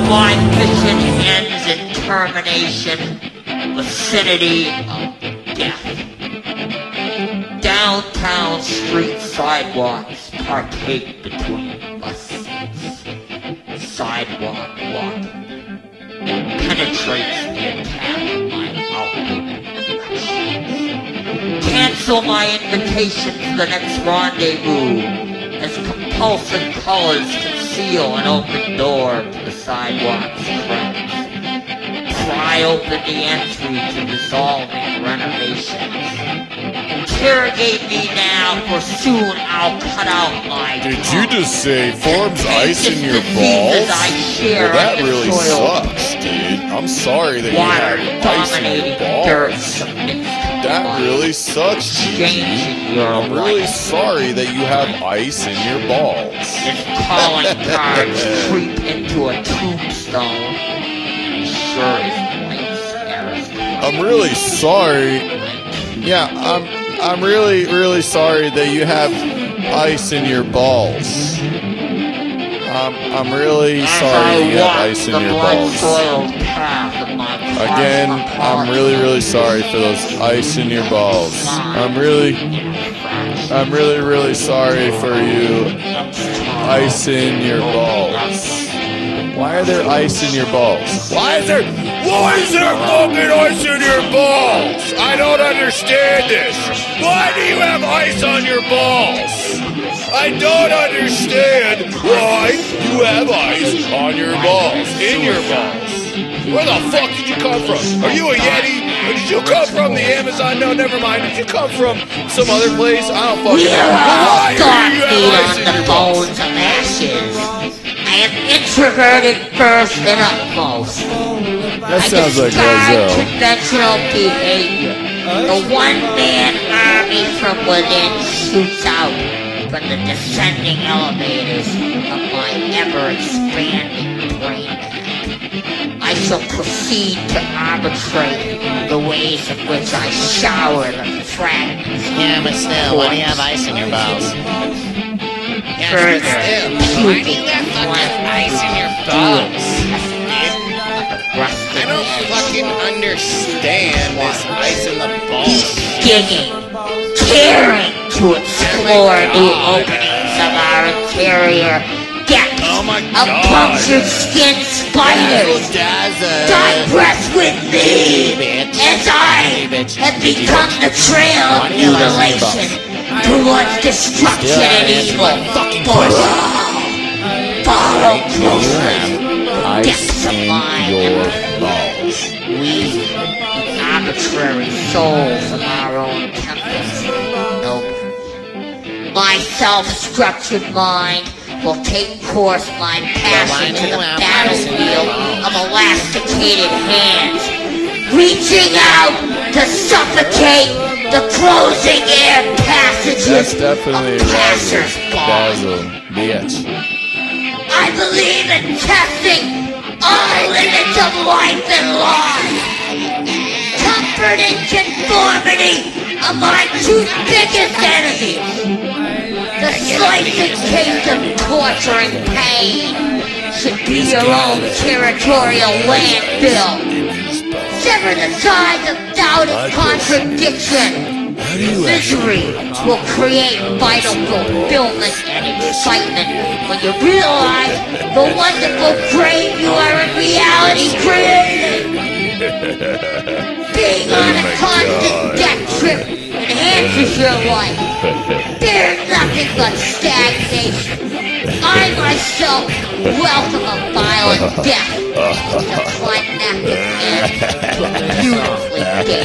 My mission ends in termination, vicinity of death. Downtown street sidewalks partake between bus seats. Sidewalk walking penetrates the attack of my outward flesh. Cancel my invitation to the next rendezvous, as compulsive colors conceal an open door to the sidewalk's friends. Pry open the entry to dissolving renovations. Interrogate me now, for soon I'll cut out my Did tongue. you just say forms ice in your balls? Well, that really sucks, dude. I'm sorry that you have ice in your balls. That really sucks, Gigi. I'm really sorry that you have ice in your balls. If calling cards creep into a tombstone, it sure is nice. I'm really sorry. Yeah, I'm really sorry that you have ice in your balls. I'm really sorry that you have ice in your balls. Again, I'm really sorry for those ice in your balls. I'm really sorry for you. Ice in your balls. Why are there ice in your balls? Why is there fucking ice in your balls? I don't understand this. Why do you have ice on your balls? I don't understand why you have ice on your balls, in your balls. Where the fuck did you come from? Are you a Yeti? Or did you come from the Amazon? No, never mind. Did you come from some other place? I don't fucking know. Why do you have ice in your balls? Of ashes. I am introverted first and utmost. That sounds like Lizzo. Lizzo. Conventional behavior. The one-man army from within shoots out from the descending elevators of my ever-expanding brain. I shall proceed to arbitrate the ways in which I shower the fragments. Yeah, but still, why do you have ice in your balls? Yeah, Further, but still, why do you have fucking ice in your balls? I don't fucking understand this ice in the balls. Digging, tearing to explore new openings of our interior depths of punctured skin spiders. Digress with me as I have become the trail of mutilation towards destruction and evil. Follow closely. Depths of mine. We, the arbitrary souls of our own temples, noble. My self-structured mind will take course my passion to the battlefield of elasticated hands, reaching out to suffocate the closing air passages of passers-by. Bitch. I believe in testing all limits of life and life. Comfort and conformity are my two biggest enemies. The slicing case of torture and pain should be your own territorial landfill. Sever the ties of doubt and contradiction. Misery will create vital fulfillment and excitement when you realize the wonderful grave you are in reality creating. Being on a constant death trip enhances your life. There's nothing but stagnation. I myself welcome a violent death. The climactic end beautifully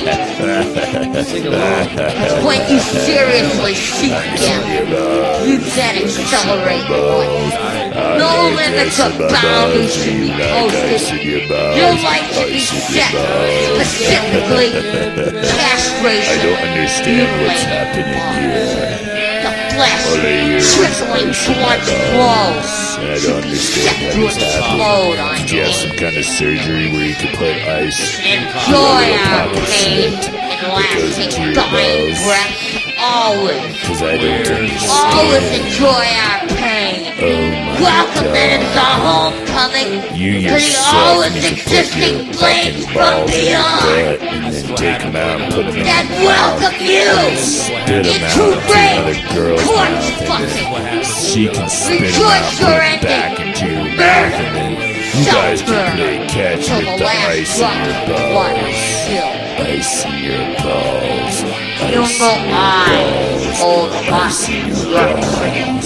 dated. When you seriously seek death, you then accelerate life. No limits or boundaries should be posted. Your life should be set specifically. Castration. I don't understand what's happening here. The flesh trickling towards flow should be set to explode on Did you have some kind of surgery where you could put ice Enjoy our pain and lasting dying breath. Always. Because I don't understand. Always enjoy our pain. Oh my welcome it as a homecoming You to the yourself always need to put existing your flames fucking from balls in your beyond butt and then take them out and put them in that your mouth. welcome you Spit them out into into another rape, girl's corpse mouth and fucking. then she can spit them Rejoice out, your put them ending. back into your mouth and then you guys can play catch Till with the the last ice drop in your of blood balls. is spilled. Ice in your balls. You Ice know in your I hold balls. Ice in your balls.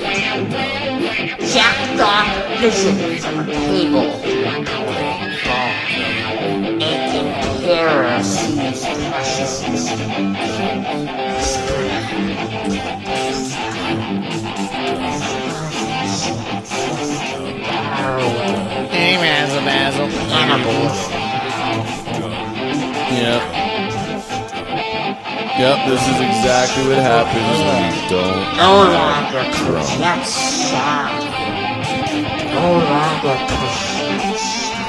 jacked off visions of a table. Aching terror sees preciousness. Hey, Mazel, Mazel. Animals. Yep. Yep, this is exactly what happens when you don't No longer drunk. project sound. No longer project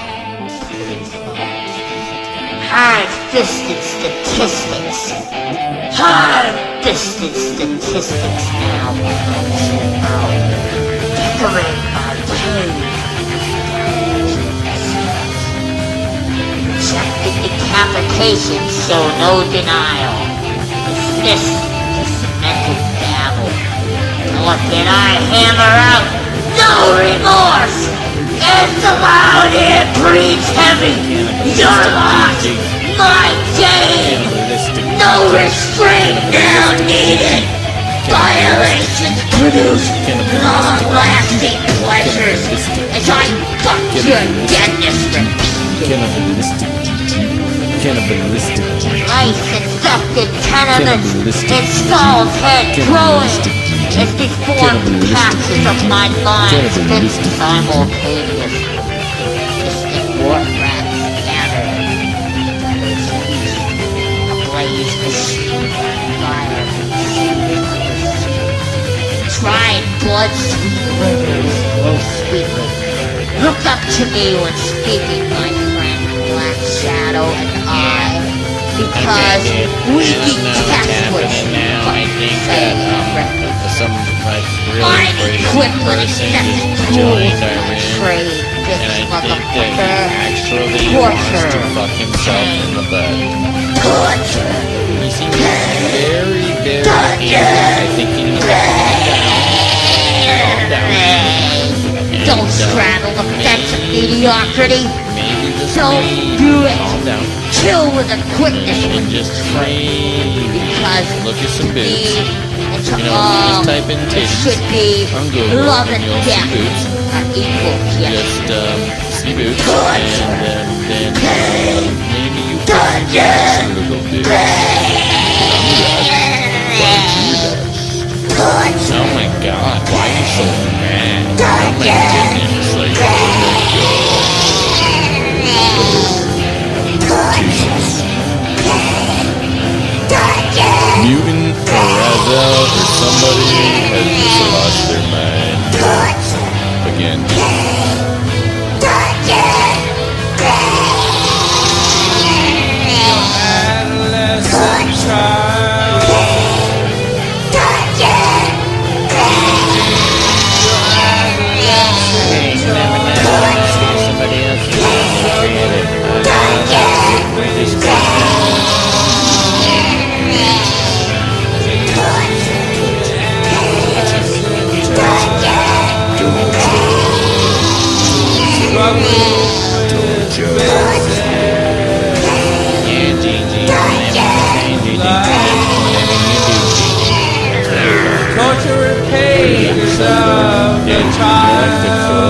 high-fisted statistics. High-fisted statistics now. Decorate my cave. Rejected decapitation, so no denial. Dismiss the cemented babble. What did I hammer out? No remorse! And the loud it breathes heavy. Your lot, my gain. No restraint now needed. Violations produce long-lasting pleasures as I fuck your deadness repeatedly. Life-infected tenements, installed head growing as deformed patches of my mind spin simultaneously. Mystic warp rats gather. Ablaze machine fire. Tried blood-sweet rivers flow sweetly. Look up to me when speaking, my friend, Black Shadow and I, because we detest what you now. I think say. some like really I'm crazy equipped with person excessive just tools joined to our room, trade this and I think that he motherfucker. actually wants to Torture. fuck himself in the butt. Torture. He seems very, very angry. I think he needs to calm down. Don't straddle the fence of mediocrity. Maybe just Don't maybe do it. calm down Kill with a quickness and when you just train. Because look at some me boots. and to You know, all, just type in it titties should be on Google love and and you'll see death boots. are equal. Yes. Just see boots and then maybe you find some little boots. Oh my god, why are you so mad? Oh my goodness, like, Mutant or Razel or somebody has just lost their mind. Again. somebody else is creative. Torture and pain is of the child.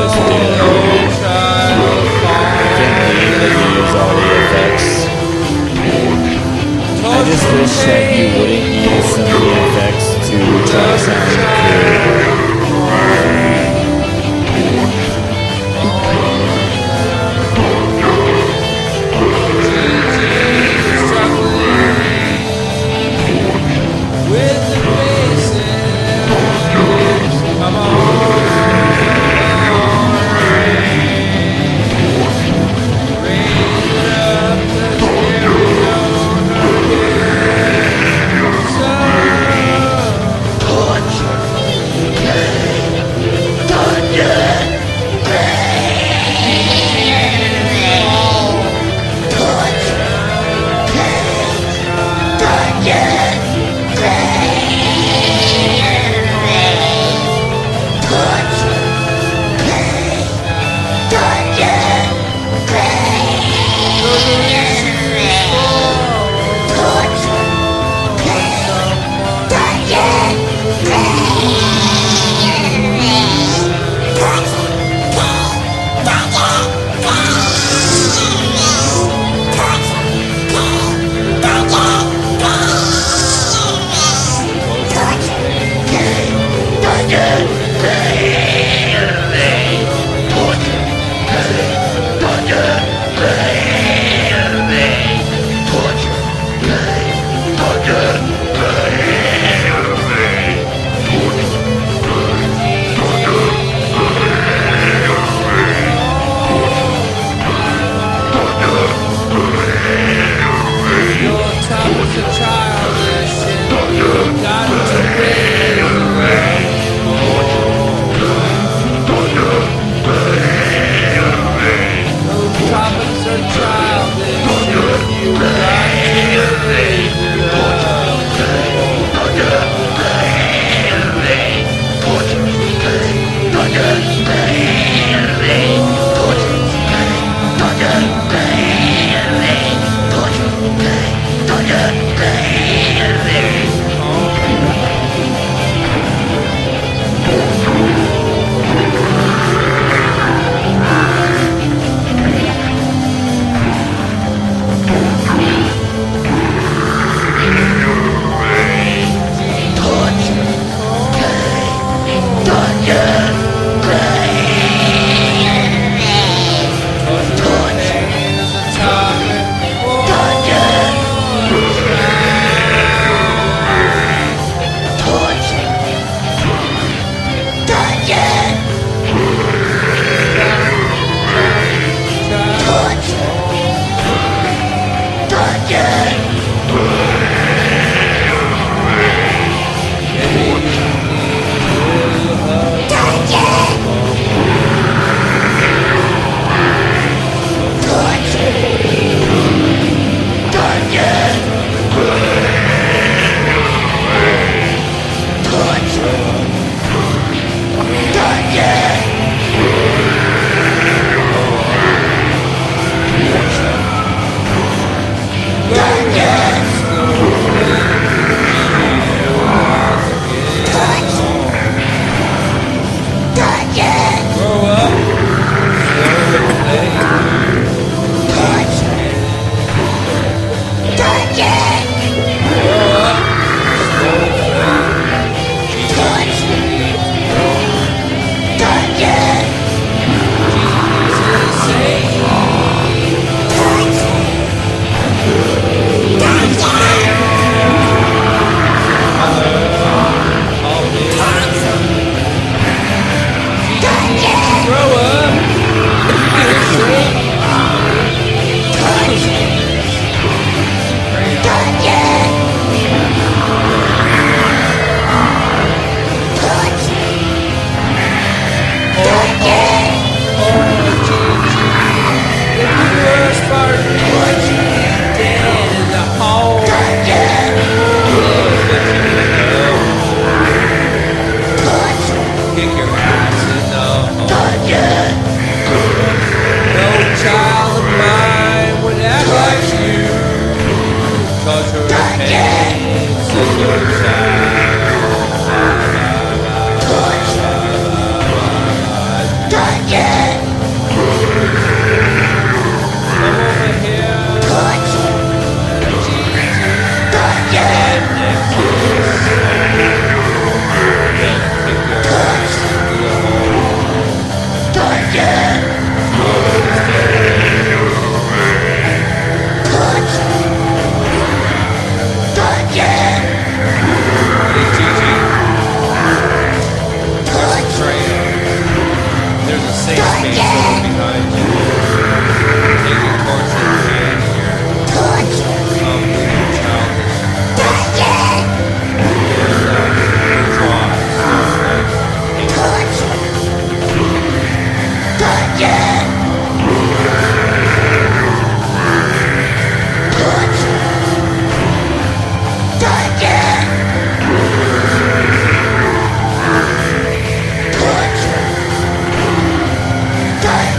I just wish that you wouldn't use some of the effects to try to sound good. Die!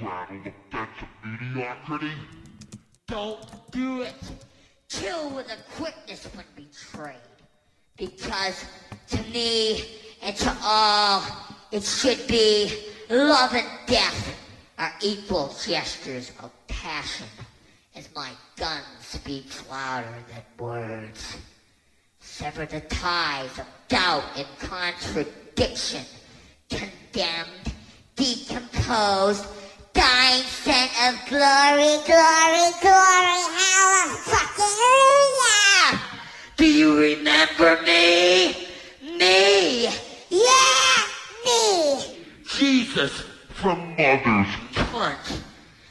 straddle the fence of mediocrity? Don't do it. Kill with a quickness when betrayed. Because to me and to all, it should be love and death are equal gestures of passion, as my gun speaks louder than words. Sever the ties of doubt and contradiction, condemned, decomposed, dying scent of glory, glory, glory, hallelujah! Do you remember me? Me! Yeah, me! Jesus from Mother's Cunt.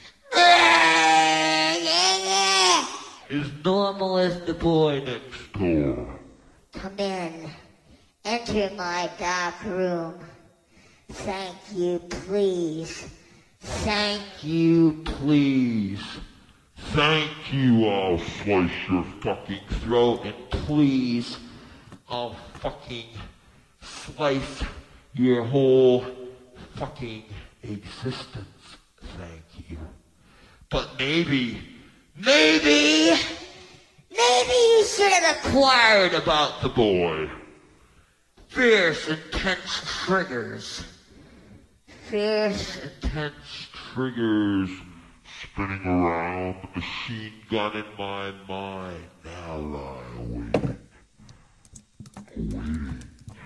is normal as the boy next door. Come in. Enter my dark room. Thank you, please. Thank You please. Thank you, I'll slice your fucking throat, and please, I'll fucking slice your whole fucking existence. Thank you. But maybe you should have inquired about the boy. Fierce, intense triggers. Fierce, intense triggers spinning around, the machine gun in my mind. Now lie awaiting.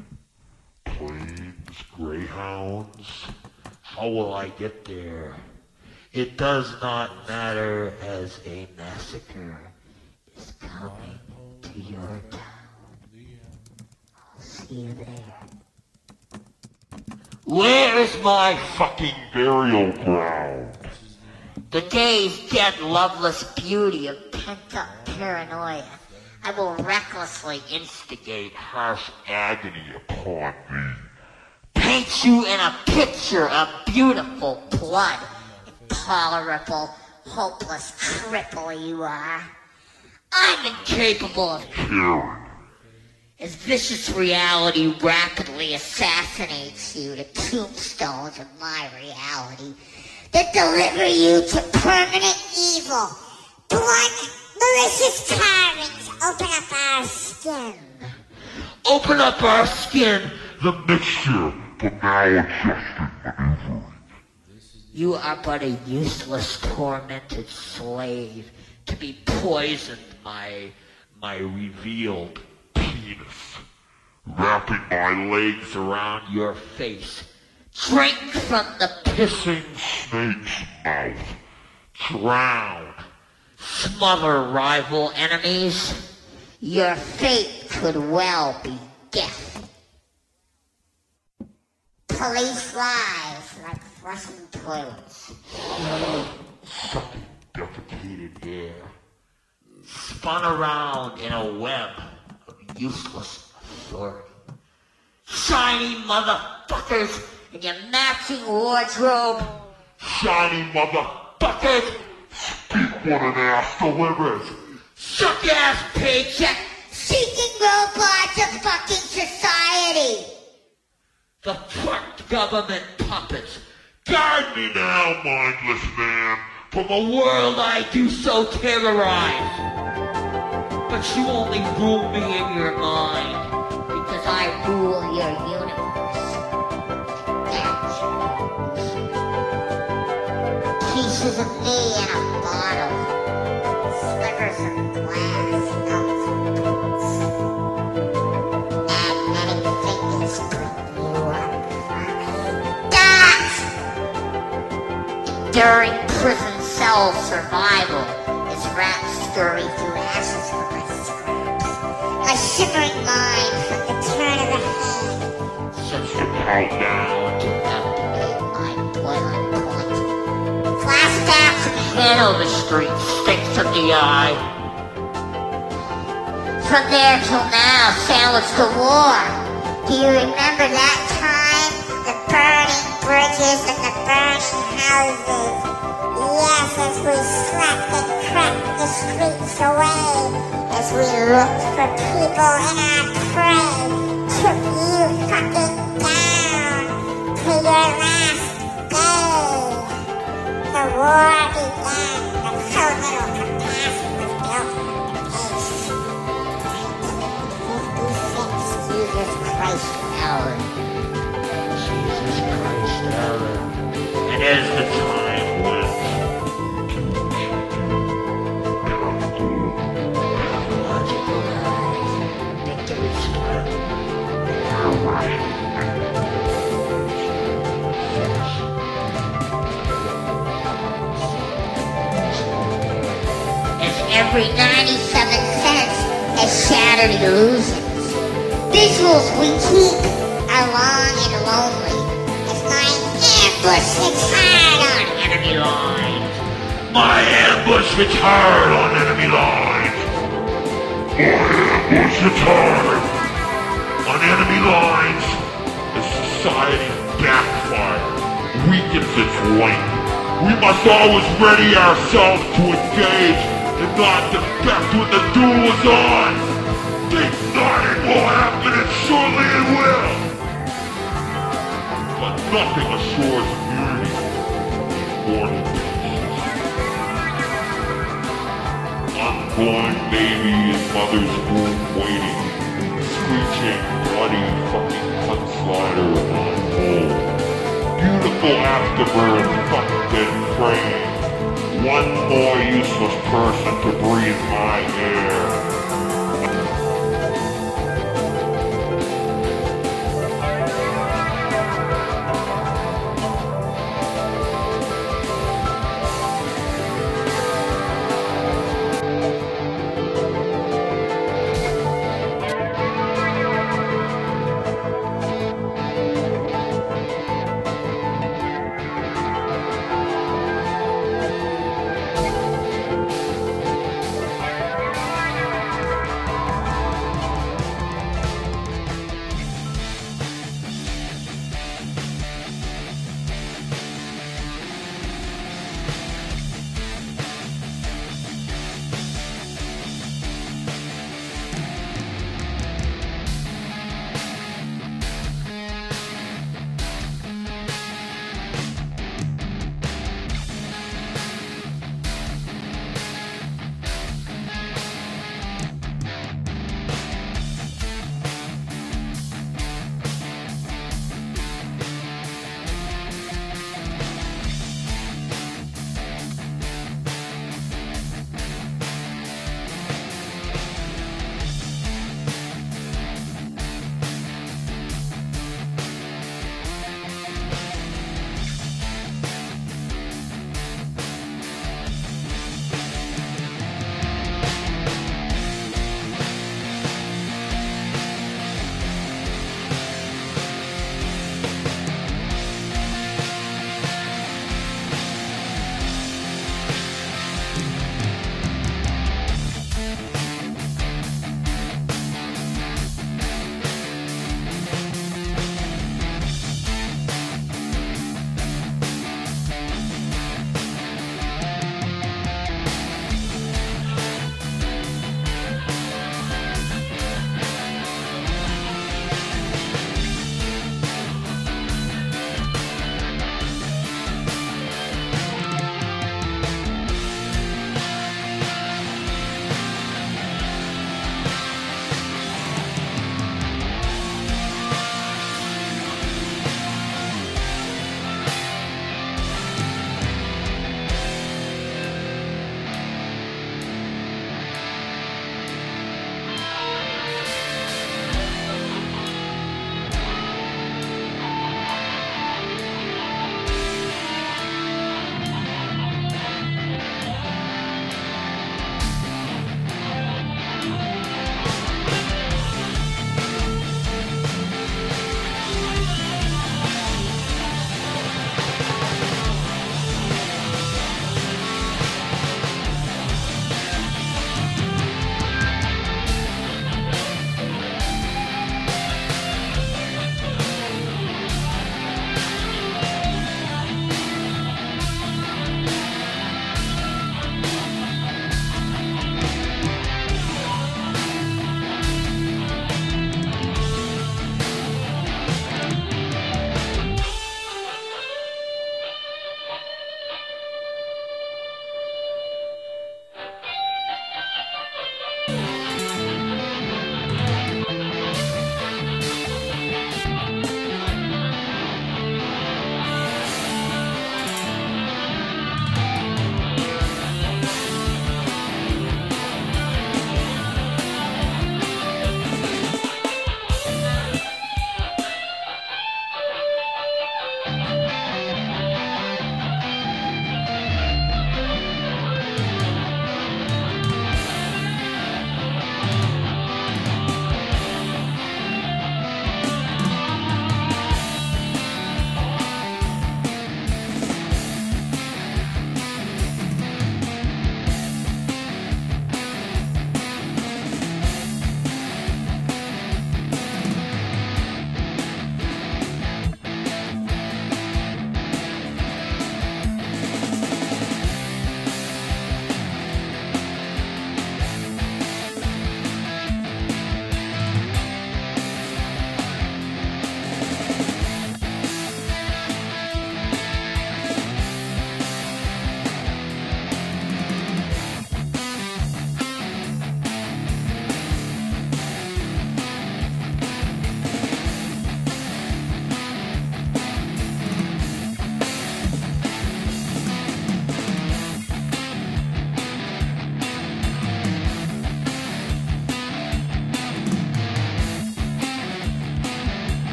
Planes, greyhounds. How will I get there? It does not matter, as a massacre is coming to your town. I'll see you there. Where is my fucking burial ground? the day's dead, loveless beauty of pent-up paranoia. I will recklessly instigate Harsh agony upon thee. paint you in a picture of beautiful blood. Intolerable, hopeless cripple you are. I'm incapable of Karen, as vicious reality rapidly assassinates you to tombstones of my reality that deliver you to permanent evil. Blunt, malicious tyrants, open up our skin. open up our skin, the mixture, the maladjusted maneuvering. You are but a useless, tormented slave to be poisoned My revealed penis, wrapping my legs around your face. Drink from the pissing snake's mouth. Drown. smother rival enemies. Your fate could well be death. Police lies like flushing toilets. Sucking defecated air. Spun around in a web of useless authority. Shiny motherfuckers in your matching wardrobe. Shiny motherfuckers. Speak what an ass delivers. Suck ass paycheck. Seeking robots of fucking society. The fucked government puppets. Guide me now, mindless man, From a world I do so terrorize. But you only rule me in your mind. Because I rule your universe. That's pieces of me in a bottle. Slivers of glass, nuts and bolts. Magnetic fingers bring you up from a dot. During prison cell survival is rap story through ashes from my scraps. A shimmering mind from the turn of the head. Sets the countdown to activate my boiling point. Flashbacks from Hanover Street stinks of the eye. From there till now, sandwich the war. Do you remember that time? The burning bridges and the burning houses. Yes, as we slept and crept the streets away, as we looked for people in our prey, took you fucking down to your last day. war began, but so little compassion was built into peace. 1956, Jesus Christ, Alan. Jesus Christ, Alan. And as the time went, logical eyes, victory sweat, now watching. Every 97 cents has shattered illusions. Visuals we keep are long and lonely as my ambush hits hard on enemy lines. My ambush hits hard on enemy lines. My ambush hits hard on enemy lines. As society backfires, weakens its length. We must always ready ourselves to engage and not defect when the duel is on. Think not it will happen, and surely it will. But nothing assures immunity more than peace. Unborn baby in mother's womb waiting, screeching, bloody fucking cunt-slider on hold. Beautiful afterbirth fucked and praying. One more useless person to breathe my air.